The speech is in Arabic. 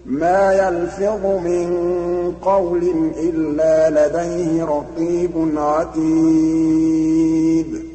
مَا يَلْفِظُ مِن قَوْلٍ إِلَّا لَدَيْهِ رَقِيبٌ عَتِيدٌ